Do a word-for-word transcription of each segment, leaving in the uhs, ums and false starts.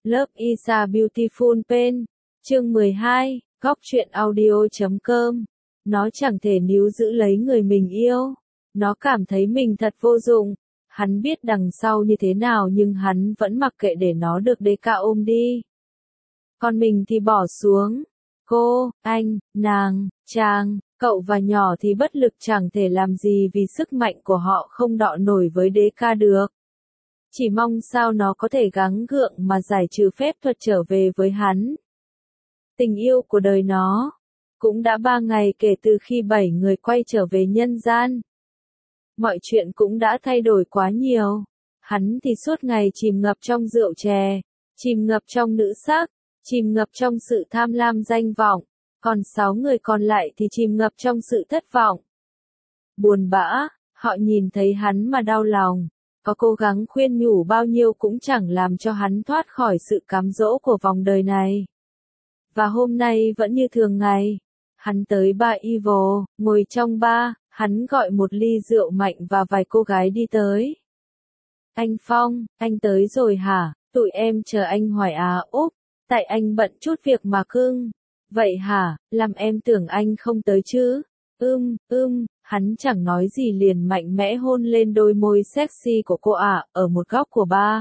Love is a beautiful pen. Chương mười hai, góc truyện audio chấm com. Nó chẳng thể níu giữ lấy người mình yêu. Nó cảm thấy mình thật vô dụng. Hắn biết đằng sau như thế nào nhưng hắn vẫn mặc kệ để nó được Đê-ca ôm đi. Còn mình thì bỏ xuống. Cô, anh, nàng, chàng, cậu và nhỏ thì bất lực chẳng thể làm gì vì sức mạnh của họ không đọ nổi với Đê-ca được. Chỉ mong sao nó có thể gắng gượng mà giải trừ phép thuật trở về với hắn. Tình yêu của đời nó. Cũng đã ba ngày kể từ khi bảy người quay trở về nhân gian. Mọi chuyện cũng đã thay đổi quá nhiều. Hắn thì suốt ngày chìm ngập trong rượu chè, chìm ngập trong nữ sắc, chìm ngập trong sự tham lam danh vọng. Còn sáu người còn lại thì chìm ngập trong sự thất vọng. Buồn bã, họ nhìn thấy hắn mà đau lòng. Có cố gắng khuyên nhủ bao nhiêu cũng chẳng làm cho hắn thoát khỏi sự cám dỗ của vòng đời này. Và hôm nay vẫn như thường ngày. Hắn tới bar Evil, ngồi trong bar, hắn gọi một ly rượu mạnh và vài cô gái đi tới. Anh Phong, anh tới rồi hả? Tụi em chờ anh hoài à. Úp, tại anh bận chút việc mà cưng. Vậy hả, làm em tưởng anh không tới chứ? Ưm, ưm, hắn chẳng nói gì liền mạnh mẽ hôn lên đôi môi sexy của cô ả, ở một góc của bar.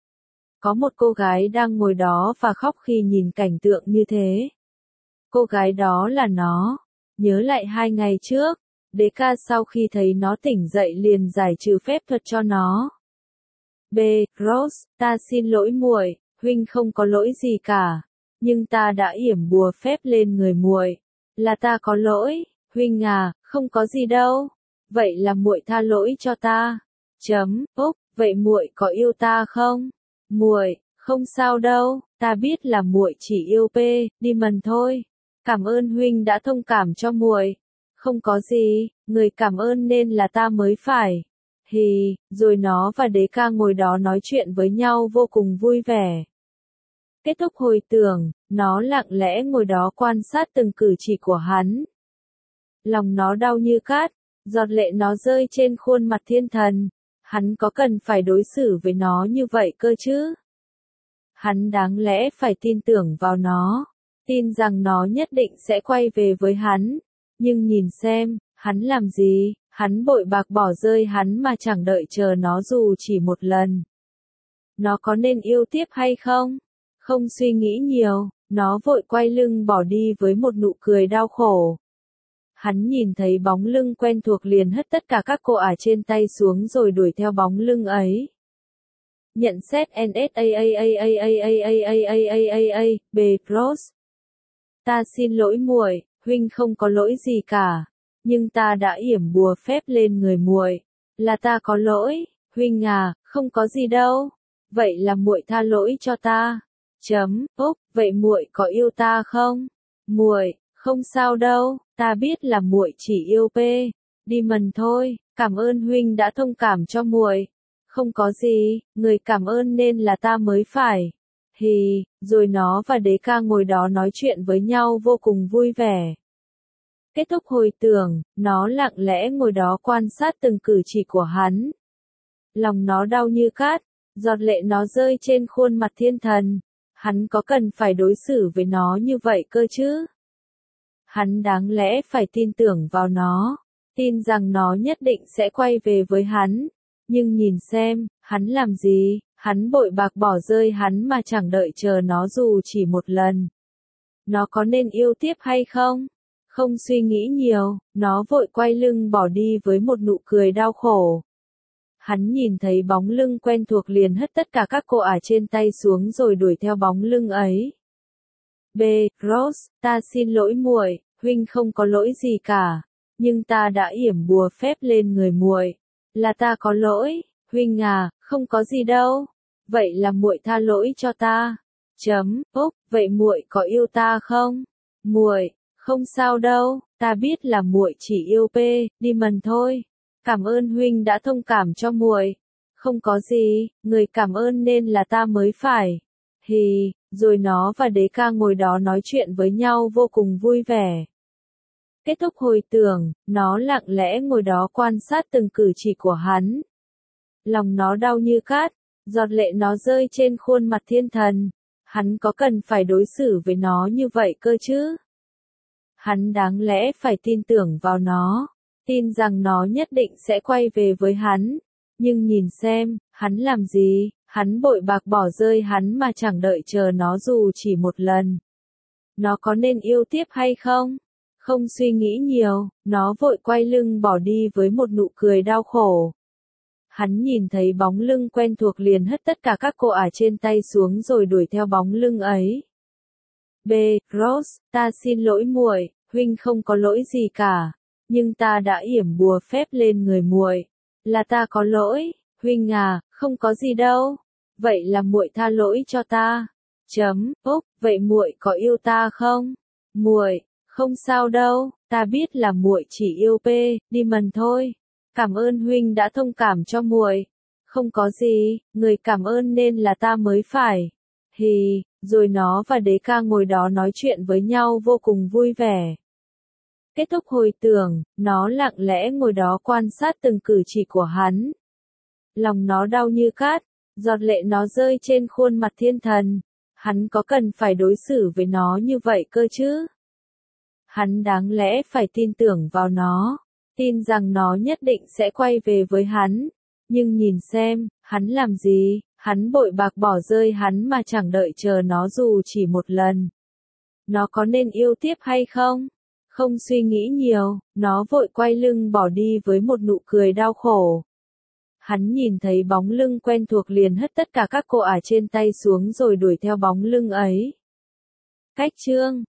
Có một cô gái đang ngồi đó và khóc khi nhìn cảnh tượng như thế. Cô gái đó là nó. Nhớ lại hai ngày trước, Đê-ca sau khi thấy nó tỉnh dậy liền giải trừ phép thuật cho nó. B. Rose, ta xin lỗi muội, huynh không có lỗi gì cả. Nhưng ta đã yểm bùa phép lên người muội. Là ta có lỗi, huynh à, không có gì đâu. Vậy là muội tha lỗi cho ta. Chấm, Úc, vậy muội có yêu ta không? Muội, không sao đâu, ta biết là muội chỉ yêu P. Demon thôi. Cảm ơn huynh đã thông cảm cho muội. Không có gì, người cảm ơn nên là ta mới phải. Hì, rồi nó và Đê-ca ngồi đó nói chuyện với nhau vô cùng vui vẻ. Kết thúc hồi tưởng, nó lặng lẽ ngồi đó quan sát từng cử chỉ của hắn. Lòng nó đau như cát, giọt lệ nó rơi trên khuôn mặt thiên thần. Hắn có cần phải đối xử với nó như vậy cơ chứ? Hắn đáng lẽ phải tin tưởng vào nó, tin rằng nó nhất định sẽ quay về với hắn. Nhưng nhìn xem, hắn làm gì, hắn bội bạc bỏ rơi hắn mà chẳng đợi chờ nó dù chỉ một lần. Nó có nên yêu tiếp hay không? Không suy nghĩ nhiều, nó vội quay lưng bỏ đi với một nụ cười đau khổ. Hắn nhìn thấy bóng lưng quen thuộc liền hất tất cả các cô ả trên tay xuống rồi đuổi theo bóng lưng ấy. Nhận xét en ét a a a a a a a a a a a B. Rose. Ta xin lỗi muội, huynh không có lỗi gì cả. Nhưng ta đã yểm bùa phép lên người muội. Là ta có lỗi, huynh à, không có gì đâu. Vậy là muội tha lỗi cho ta. Chấm, Úc, vậy muội có yêu ta không? Muội, không sao đâu, ta biết là muội chỉ yêu P. Demon thôi, cảm ơn huynh đã thông cảm cho muội. Không có gì, người cảm ơn nên là ta mới phải. Hì, rồi nó và Đê-ca ngồi đó nói chuyện với nhau vô cùng vui vẻ. Kết thúc hồi tưởng, nó lặng lẽ ngồi đó quan sát từng cử chỉ của hắn. Lòng nó đau như cát, giọt lệ nó rơi trên khuôn mặt thiên thần. Hắn có cần phải đối xử với nó như vậy cơ chứ? Hắn đáng lẽ phải tin tưởng vào nó, tin rằng nó nhất định sẽ quay về với hắn. Nhưng nhìn xem, hắn làm gì, hắn bội bạc bỏ rơi hắn mà chẳng đợi chờ nó dù chỉ một lần. Nó có nên yêu tiếp hay không? Không suy nghĩ nhiều, nó vội quay lưng bỏ đi với một nụ cười đau khổ. Hắn nhìn thấy bóng lưng quen thuộc liền hất tất cả các cô ả trên tay xuống rồi đuổi theo bóng lưng ấy. B. Rose, ta xin lỗi muội, huynh không có lỗi gì cả. Nhưng ta đã yểm bùa phép lên người muội. Là ta có lỗi, huynh à, không có gì đâu. Vậy là muội tha lỗi cho ta. Chấm, Úc, vậy muội có yêu ta không? Muội, không sao đâu, ta biết là muội chỉ yêu P. Demon thôi. Cảm ơn huynh đã thông cảm cho muội. Không có gì, người cảm ơn nên là ta mới phải. Hì, rồi nó và Đê-ca ngồi đó nói chuyện với nhau vô cùng vui vẻ. Kết thúc hồi tưởng, nó lặng lẽ ngồi đó quan sát từng cử chỉ của hắn. Lòng nó đau như cát, giọt lệ nó rơi trên khuôn mặt thiên thần. Hắn có cần phải đối xử với nó như vậy cơ chứ? Hắn đáng lẽ phải tin tưởng vào nó, tin rằng nó nhất định sẽ quay về với hắn. Nhưng nhìn xem, hắn làm gì, hắn bội bạc bỏ rơi hắn mà chẳng đợi chờ nó dù chỉ một lần. Nó có nên yêu tiếp hay không? Không suy nghĩ nhiều, nó vội quay lưng bỏ đi với một nụ cười đau khổ. Hắn nhìn thấy bóng lưng quen thuộc liền hất tất cả các cô ả trên tay xuống rồi đuổi theo bóng lưng ấy. B. Rose, ta xin lỗi muội, huynh không có lỗi gì cả, nhưng ta đã yểm bùa phép lên người muội, là ta có lỗi, huynh à, không có gì đâu. Vậy là muội tha lỗi cho ta. Chấm, Úc, vậy muội có yêu ta không? Muội, không sao đâu, ta biết là muội chỉ yêu P, Demon thôi. Cảm ơn huynh đã thông cảm cho muội. Không có gì, người cảm ơn nên là ta mới phải. Hì, rồi nó và đế ca ngồi đó nói chuyện với nhau vô cùng vui vẻ. Kết thúc hồi tưởng, nó lặng lẽ ngồi đó quan sát từng cử chỉ của hắn. Lòng nó đau như cát, giọt lệ nó rơi trên khuôn mặt thiên thần. Hắn có cần phải đối xử với nó như vậy cơ chứ? Hắn đáng lẽ phải tin tưởng vào nó, tin rằng nó nhất định sẽ quay về với hắn. Nhưng nhìn xem, hắn làm gì, hắn bội bạc bỏ rơi hắn mà chẳng đợi chờ nó dù chỉ một lần. Nó có nên yêu tiếp hay không? Không suy nghĩ nhiều, nó vội quay lưng bỏ đi với một nụ cười đau khổ. Hắn nhìn thấy bóng lưng quen thuộc liền hất tất cả các cô ả trên tay xuống rồi đuổi theo bóng lưng ấy. Cách chương